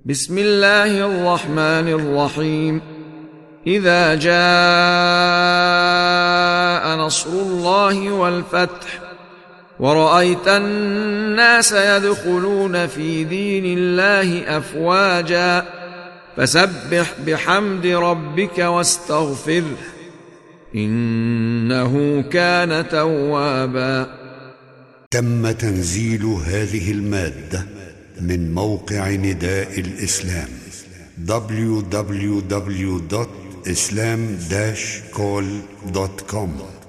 بسم الله الرحمن الرحيم. إذا جاء نصر الله والفتح ورأيت الناس يدخلون في دين الله أفواجا فسبح بحمد ربك واستغفره إنه كان توابا. تم تنزيل هذه المادة من موقع نداء الإسلام www.islam-call.com